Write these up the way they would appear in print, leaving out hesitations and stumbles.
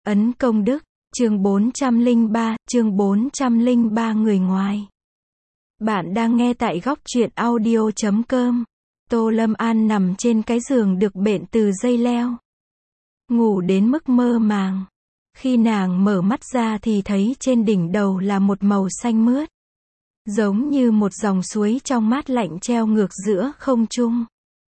Ấn công đức, chương 403 người ngoài. Bạn đang nghe tại góc truyện audio.com. Tô Lâm An nằm trên cái giường được bện từ dây leo. Ngủ đến mức mơ màng. Khi nàng mở mắt ra thì thấy trên đỉnh đầu là một màu xanh mướt. Giống như một dòng suối trong mát lạnh treo ngược giữa không trung.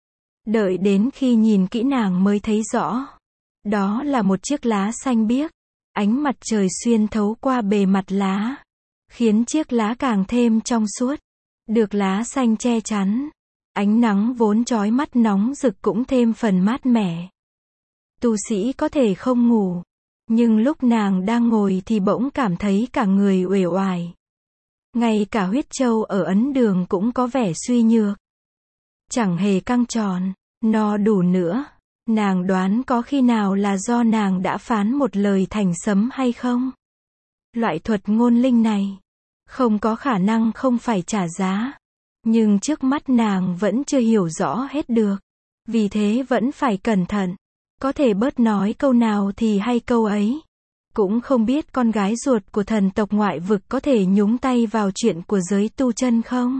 Đợi đến khi nhìn kỹ nàng mới thấy rõ. Đó là một chiếc lá xanh biếc. Ánh mặt trời xuyên thấu qua bề mặt lá, khiến chiếc lá càng thêm trong suốt. Được lá xanh che chắn, ánh nắng vốn chói mắt nóng rực cũng thêm phần mát mẻ. Tu sĩ có thể không ngủ, nhưng lúc nàng đang ngồi thì bỗng cảm thấy cả người uể oải. Ngay cả huyết châu ở ấn đường cũng có vẻ suy nhược. Chẳng hề căng tròn, no đủ nữa. Nàng đoán có khi nào là do nàng đã phán một lời thành sấm hay không? Loại thuật ngôn linh này không có khả năng không phải trả giá. Nhưng trước mắt nàng vẫn chưa hiểu rõ hết được. Vì thế vẫn phải cẩn thận. Có thể bớt nói câu nào thì hay câu ấy. Cũng không biết con gái ruột của thần tộc ngoại vực có thể nhúng tay vào chuyện của giới tu chân không?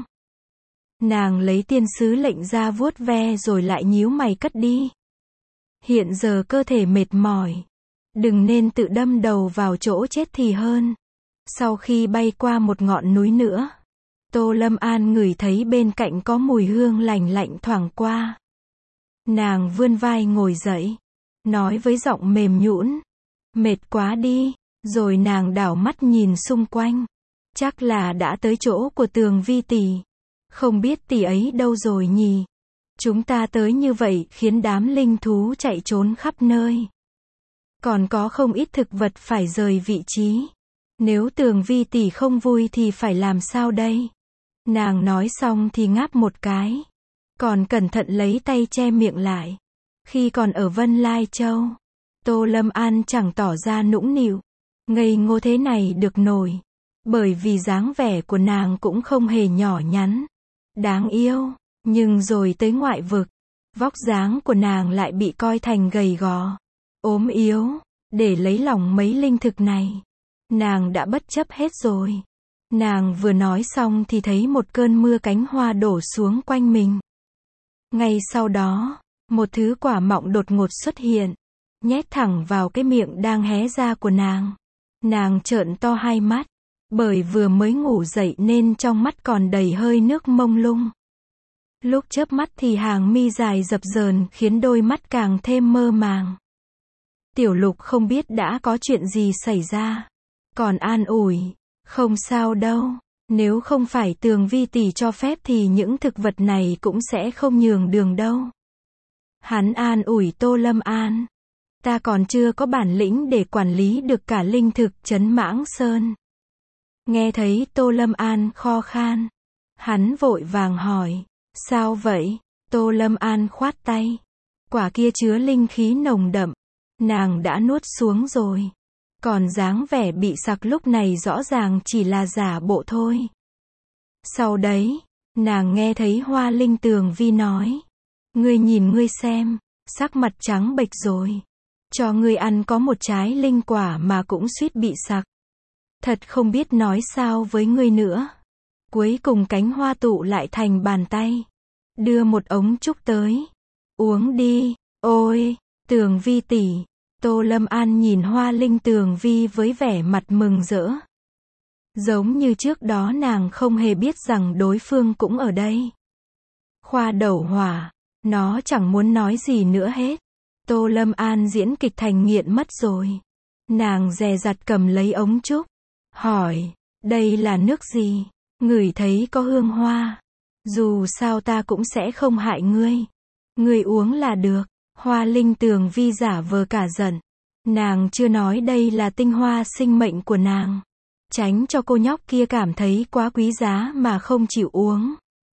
Nàng lấy tiên sứ lệnh ra vuốt ve rồi lại nhíu mày cất đi. Hiện giờ cơ thể mệt mỏi. Đừng nên tự đâm đầu vào chỗ chết thì hơn. Sau khi bay qua một ngọn núi nữa, Tô Lâm An ngửi thấy bên cạnh có mùi hương lành lạnh thoảng qua. Nàng vươn vai ngồi dậy, nói với giọng mềm nhũn, mệt quá đi, rồi nàng đảo mắt nhìn xung quanh. Chắc là đã tới chỗ của Tường Vi tỷ. Không biết tỷ ấy đâu rồi nhỉ? Chúng ta tới như vậy khiến đám linh thú chạy trốn khắp nơi. Còn có không ít thực vật phải rời vị trí. Nếu Tường Vi tỷ không vui thì phải làm sao đây? Nàng nói xong thì ngáp một cái. Còn cẩn thận lấy tay che miệng lại. Khi còn ở Vân Lai Châu, Tô Lâm An chẳng tỏ ra nũng nịu, ngây ngô thế này được nổi. Bởi vì dáng vẻ của nàng cũng không hề nhỏ nhắn, đáng yêu. Nhưng rồi tới ngoại vực, vóc dáng của nàng lại bị coi thành gầy gò, ốm yếu. Để lấy lòng mấy linh thực này, nàng đã bất chấp hết rồi. Nàng vừa nói xong thì thấy một cơn mưa cánh hoa đổ xuống quanh mình. Ngay sau đó, một thứ quả mọng đột ngột xuất hiện, nhét thẳng vào cái miệng đang hé ra của nàng. Nàng trợn to hai mắt, bởi vừa mới ngủ dậy nên trong mắt còn đầy hơi nước mông lung. Lúc chớp mắt thì hàng mi dài dập dờn khiến đôi mắt càng thêm mơ màng. Tiểu Lục không biết đã có chuyện gì xảy ra. Còn an ủi, không sao đâu. Nếu không phải Tường Vi tỷ cho phép thì những thực vật này cũng sẽ không nhường đường đâu. Hắn an ủi Tô Lâm An. Ta còn chưa có bản lĩnh để quản lý được cả linh thực trấn Mãng Sơn. Nghe thấy Tô Lâm An kho khan, hắn vội vàng hỏi. Sao vậy? Tô Lâm An khoát tay. Quả kia chứa linh khí nồng đậm. Nàng đã nuốt xuống rồi. Còn dáng vẻ bị sặc lúc này rõ ràng chỉ là giả bộ thôi. Sau đấy, nàng nghe thấy Hoa Linh Tường Vi nói. Ngươi nhìn ngươi xem, sắc mặt trắng bệch rồi. Cho ngươi ăn có một trái linh quả mà cũng suýt bị sặc. Thật không biết nói sao với ngươi nữa. Cuối cùng cánh hoa tụ lại thành bàn tay. Đưa một ống trúc tới. Uống đi. Ôi, Tường Vi tỷ. Tô Lâm An nhìn Hoa Linh Tường Vi với vẻ mặt mừng rỡ. Giống như trước đó nàng không hề biết rằng đối phương cũng ở đây. Khoa Đẩu Hỏa. Nó chẳng muốn nói gì nữa hết. Tô Lâm An diễn kịch thành nghiện mất rồi. Nàng dè dặt cầm lấy ống trúc. Hỏi, đây là nước gì? Ngửi thấy có hương hoa. Dù sao ta cũng sẽ không hại ngươi. Ngươi uống là được. Hoa Linh Tường Vi giả vờ cả giận. Nàng chưa nói đây là tinh hoa sinh mệnh của nàng. Tránh cho cô nhóc kia cảm thấy quá quý giá mà không chịu uống.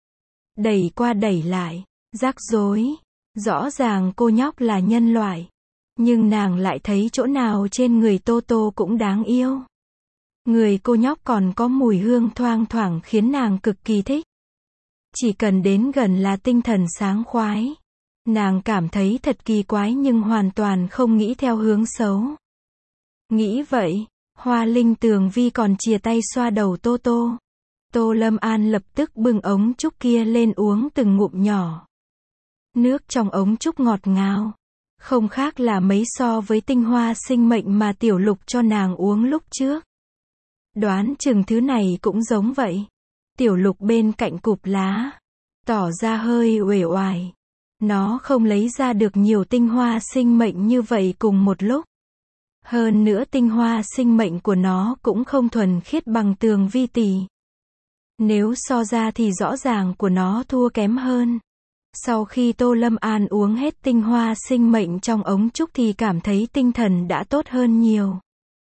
Đẩy qua đẩy lại. Rắc rối. Rõ ràng cô nhóc là nhân loại. Nhưng nàng lại thấy chỗ nào trên người Tô Tô cũng đáng yêu. Người cô nhóc còn có mùi hương thoang thoảng khiến nàng cực kỳ thích. Chỉ cần đến gần là tinh thần sáng khoái. Nàng cảm thấy thật kỳ quái nhưng hoàn toàn không nghĩ theo hướng xấu. Nghĩ vậy, Hoa Linh Tường Vi còn chìa tay xoa đầu Tô Tô. Tô Lâm An lập tức bưng ống trúc kia lên uống từng ngụm nhỏ. Nước trong ống trúc ngọt ngào, không khác là mấy so với tinh hoa sinh mệnh mà Tiểu Lục cho nàng uống lúc trước. Đoán chừng thứ này cũng giống vậy. Tiểu Lục bên cạnh cụp lá, tỏ ra hơi uể oải. Nó không lấy ra được nhiều tinh hoa sinh mệnh như vậy cùng một lúc. Hơn nữa tinh hoa sinh mệnh của nó cũng không thuần khiết bằng Tường Vi tỷ. Nếu so ra thì rõ ràng của nó thua kém hơn. Sau khi Tô Lâm An uống hết tinh hoa sinh mệnh trong ống trúc thì cảm thấy tinh thần đã tốt hơn nhiều.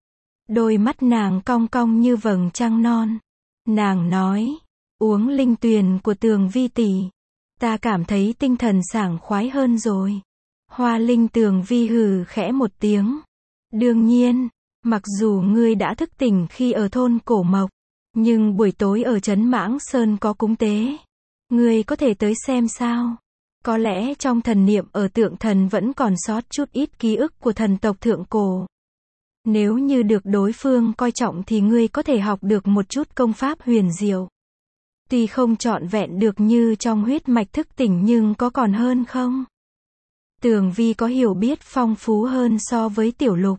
Đôi mắt nàng cong cong như vầng trăng non. Nàng nói, uống linh tuyền của Tường Vi tỷ, ta cảm thấy tinh thần sảng khoái hơn rồi. Hoa Linh Tường Vi hừ khẽ một tiếng. Đương nhiên, mặc dù ngươi đã thức tỉnh khi ở thôn Cổ Mộc, nhưng buổi tối ở trấn Mãng Sơn có cúng tế. Ngươi có thể tới xem sao? Có lẽ trong thần niệm ở tượng thần vẫn còn sót chút ít ký ức của thần tộc Thượng Cổ. Nếu như được đối phương coi trọng thì ngươi có thể học được một chút công pháp huyền diệu. Tuy không trọn vẹn được như trong huyết mạch thức tỉnh nhưng có còn hơn không? Tường Vi có hiểu biết phong phú hơn so với Tiểu Lục.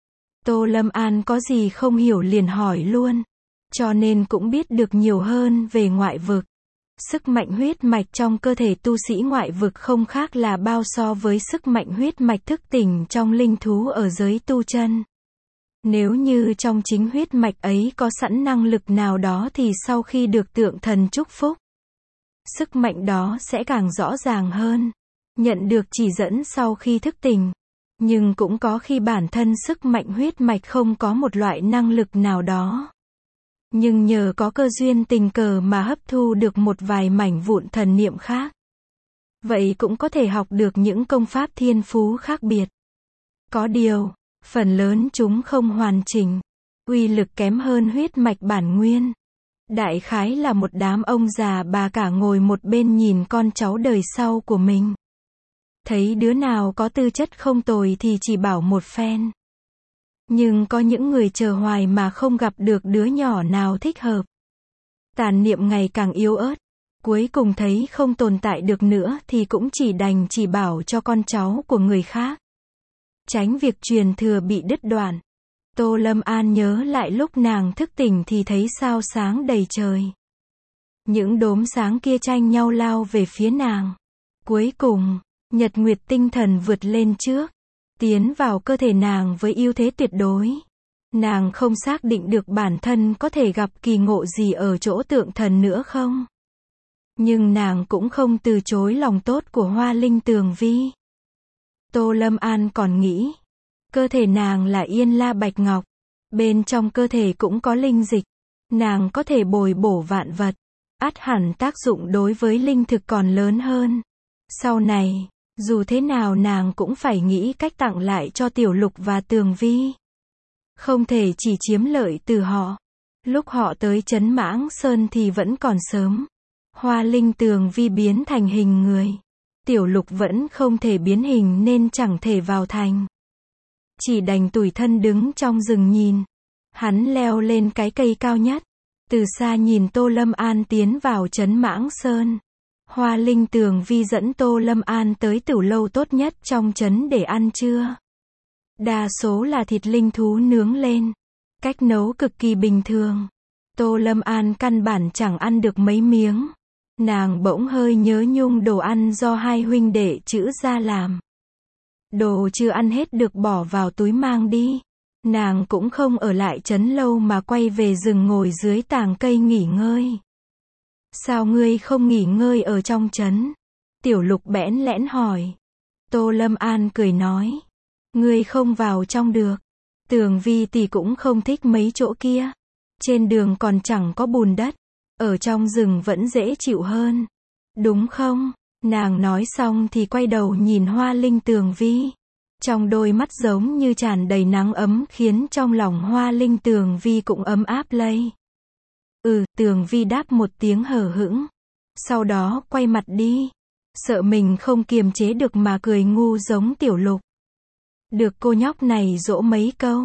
Tô Lâm An có gì không hiểu liền hỏi luôn. Cho nên cũng biết được nhiều hơn về ngoại vực. Sức mạnh huyết mạch trong cơ thể tu sĩ ngoại vực không khác là bao so với sức mạnh huyết mạch thức tỉnh trong linh thú ở giới tu chân. Nếu như trong chính huyết mạch ấy có sẵn năng lực nào đó thì sau khi được tượng thần chúc phúc, sức mạnh đó sẽ càng rõ ràng hơn. Nhận được chỉ dẫn sau khi thức tỉnh. Nhưng cũng có khi bản thân sức mạnh huyết mạch không có một loại năng lực nào đó. Nhưng nhờ có cơ duyên tình cờ mà hấp thu được một vài mảnh vụn thần niệm khác. Vậy cũng có thể học được những công pháp thiên phú khác biệt. Có điều, phần lớn chúng không hoàn chỉnh, uy lực kém hơn huyết mạch bản nguyên. Đại khái là một đám ông già bà cả ngồi một bên nhìn con cháu đời sau của mình. Thấy đứa nào có tư chất không tồi thì chỉ bảo một phen. Nhưng có những người chờ hoài mà không gặp được đứa nhỏ nào thích hợp. Tàn niệm ngày càng yếu ớt. Cuối cùng thấy không tồn tại được nữa thì cũng chỉ đành chỉ bảo cho con cháu của người khác. Tránh việc truyền thừa bị đứt đoạn. Tô Lâm An nhớ lại lúc nàng thức tỉnh thì thấy sao sáng đầy trời. Những đốm sáng kia tranh nhau lao về phía nàng. Cuối cùng, Nhật Nguyệt tinh thần vượt lên trước, tiến vào cơ thể nàng với ưu thế tuyệt đối. Nàng không xác định được bản thân có thể gặp kỳ ngộ gì ở chỗ tượng thần nữa không. Nhưng nàng cũng không từ chối lòng tốt của Hoa Linh Tường Vi. Tô Lâm An còn nghĩ, cơ thể nàng là Yên La Bạch Ngọc, bên trong cơ thể cũng có linh dịch, nàng có thể bồi bổ vạn vật, ắt hẳn tác dụng đối với linh thực còn lớn hơn. Sau này, dù thế nào nàng cũng phải nghĩ cách tặng lại cho Tiểu Lục và Tường Vi. Không thể chỉ chiếm lợi từ họ. Lúc họ tới trấn Mãng Sơn thì vẫn còn sớm. Hoa Linh Tường Vi biến thành hình người. Tiểu Lục vẫn không thể biến hình nên chẳng thể vào thành. Chỉ đành tủi thân đứng trong rừng nhìn. Hắn leo lên cái cây cao nhất. Từ xa nhìn Tô Lâm An tiến vào trấn Mãng Sơn. Hoa Linh Tường Vi dẫn Tô Lâm An tới tửu lâu tốt nhất trong trấn để ăn trưa. Đa số là thịt linh thú nướng lên. Cách nấu cực kỳ bình thường. Tô Lâm An căn bản chẳng ăn được mấy miếng. Nàng bỗng hơi nhớ nhung đồ ăn do hai huynh đệ Trữ Gia làm. Đồ chưa ăn hết được bỏ vào túi mang đi. Nàng cũng không ở lại trấn lâu mà quay về rừng ngồi dưới tàng cây nghỉ ngơi. Sao ngươi không nghỉ ngơi ở trong trấn? Tiểu Lục bẽn lẽn hỏi. Tô Lâm An cười nói. Ngươi không vào trong được. Tường Vi tỷ cũng không thích mấy chỗ kia. Trên đường còn chẳng có bùn đất. Ở trong rừng vẫn dễ chịu hơn. Đúng không? Nàng nói xong thì quay đầu nhìn Hoa Linh Tường Vi. Trong đôi mắt giống như tràn đầy nắng ấm khiến trong lòng Hoa Linh Tường Vi cũng ấm áp lây. Tường Vi đáp một tiếng hờ hững. Sau đó quay mặt đi. Sợ mình không kiềm chế được mà cười ngu giống Tiểu Lục. Được cô nhóc này dỗ mấy câu.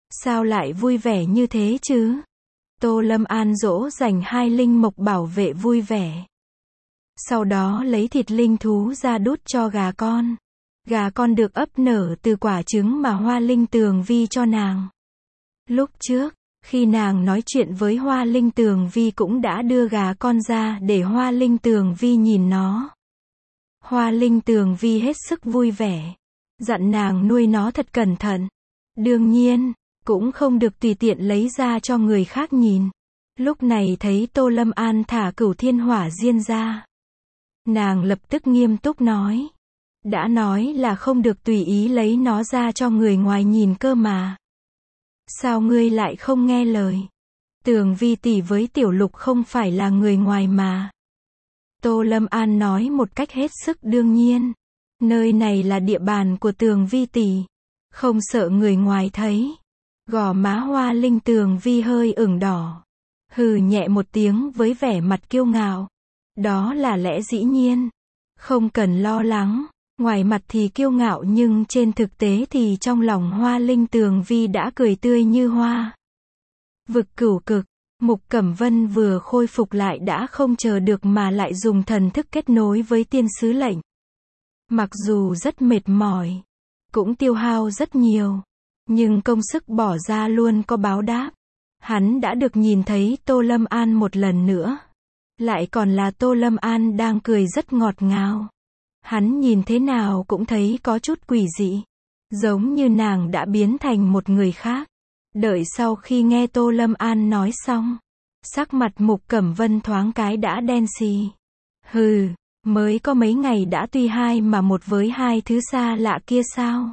Sao lại vui vẻ như thế chứ? Tô Lâm An dỗ dành hai linh mộc bảo vệ vui vẻ. Sau đó lấy thịt linh thú ra đút cho gà con. Gà con được ấp nở từ quả trứng mà Hoa Linh Tường Vi cho nàng. Lúc trước, khi nàng nói chuyện với Hoa Linh Tường Vi cũng đã đưa gà con ra để Hoa Linh Tường Vi nhìn nó. Hoa Linh Tường Vi hết sức vui vẻ, dặn nàng nuôi nó thật cẩn thận. Đương nhiên, cũng không được tùy tiện lấy ra cho người khác nhìn. Lúc này thấy Tô Lâm An thả Cửu Thiên Hỏa Diên ra, nàng lập tức nghiêm túc nói. Đã nói là không được tùy ý lấy nó ra cho người ngoài nhìn cơ mà. Sao ngươi lại không nghe lời? Tường Vi tỷ với Tiểu Lục không phải là người ngoài mà. Tô Lâm An nói một cách hết sức đương nhiên. Nơi này là địa bàn của Tường Vi tỷ, không sợ người ngoài thấy. Gò má Hoa Linh Tường Vi hơi ửng đỏ, hừ nhẹ một tiếng với vẻ mặt kiêu ngạo. Đó là lẽ dĩ nhiên, không cần lo lắng. Ngoài mặt thì kiêu ngạo nhưng trên thực tế thì trong lòng Hoa Linh Tường Vi đã cười tươi như hoa. Vực Cửu Cực, Mục Cẩm Vân vừa khôi phục lại đã không chờ được mà lại dùng thần thức kết nối với tiên sứ lệnh. Mặc dù rất mệt mỏi, cũng tiêu hao rất nhiều, nhưng công sức bỏ ra luôn có báo đáp. Hắn đã được nhìn thấy Tô Lâm An một lần nữa. Lại còn là Tô Lâm An đang cười rất ngọt ngào. Hắn nhìn thế nào cũng thấy có chút quỷ dị, giống như nàng đã biến thành một người khác. Đợi sau khi nghe Tô Lâm An nói xong, sắc mặt Mục Cẩm Vân thoáng cái đã đen xì. Hừ, mới có mấy ngày đã tuy hai mà một với hai thứ xa lạ kia sao?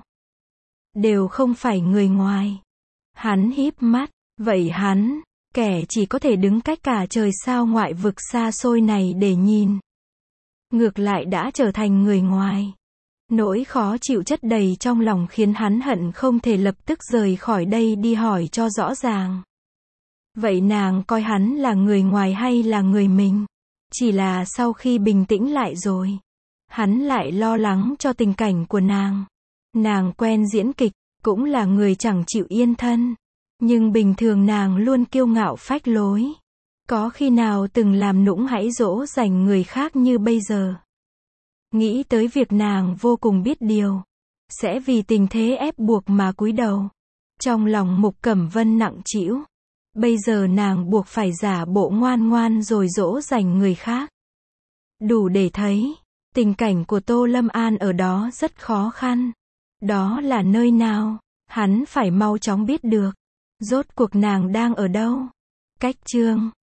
Đều không phải người ngoài. Hắn híp mắt, vậy hắn, kẻ chỉ có thể đứng cách cả trời sao ngoại vực xa xôi này để nhìn, ngược lại đã trở thành người ngoài. Nỗi khó chịu chất đầy trong lòng khiến hắn hận không thể lập tức rời khỏi đây đi hỏi cho rõ ràng. Vậy nàng coi hắn là người ngoài hay là người mình? Chỉ là sau khi bình tĩnh lại rồi, hắn lại lo lắng cho tình cảnh của nàng. Nàng quen diễn kịch, cũng là người chẳng chịu yên thân. Nhưng bình thường nàng luôn kiêu ngạo phách lối. Có khi nào từng làm nũng hãy dỗ dành người khác như bây giờ. Nghĩ tới việc nàng vô cùng biết điều, sẽ vì tình thế ép buộc mà cúi đầu. Trong lòng Mục Cẩm Vân nặng trĩu. Bây giờ nàng buộc phải giả bộ ngoan ngoan rồi dỗ dành người khác. Đủ để thấy, tình cảnh của Tô Lâm An ở đó rất khó khăn. Đó là nơi nào? Hắn phải mau chóng biết được. Rốt cuộc nàng đang ở đâu? Cách chương